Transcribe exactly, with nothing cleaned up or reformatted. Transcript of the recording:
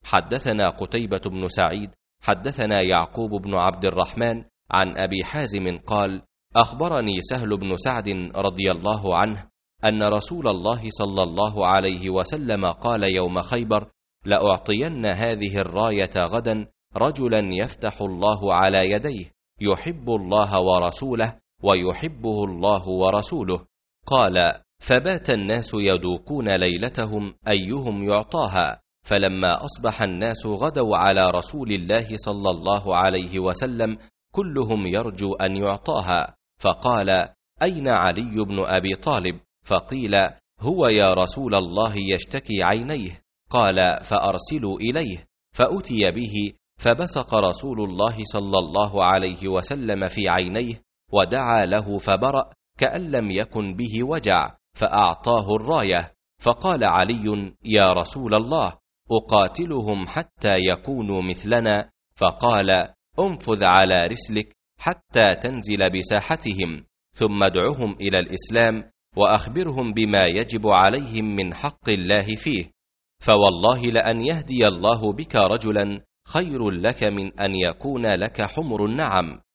حدثنا قتيبة بن سعيد حدثنا يعقوب بن عبد الرحمن عن أبي حازم قال: أخبرني سهل بن سعد رضي الله عنه أن رسول الله صلى الله عليه وسلم قال يوم خيبر: لأعطين هذه الراية غدا رجلا يفتح الله على يديه يحب الله ورسوله ويحبه الله ورسوله. قال: فبات الناس يدوكون ليلتهم أيهم يعطاها، فلما أصبح الناس غدوا على رسول الله صلى الله عليه وسلم كلهم يرجو أن يعطاها، فقال: أين علي بن أبي طالب؟ فقيل: هو يا رسول الله يشتكي عينيه. قال: فأرسلوا إليه. فأتي به فبصق رسول الله صلى الله عليه وسلم في عينيه ودعا له فبرأ كأن لم يكن به وجع، فأعطاه الراية. فقال علي: يا رسول الله، أقاتلهم حتى يكونوا مثلنا؟ فقال: انفذ على رسلك حتى تنزل بساحتهم، ثم ادعهم إلى الإسلام وأخبرهم بما يجب عليهم من حق الله فيه، فوالله لأن يهدي الله بك رجلا خير لك من أن يكون لك حمر النعم.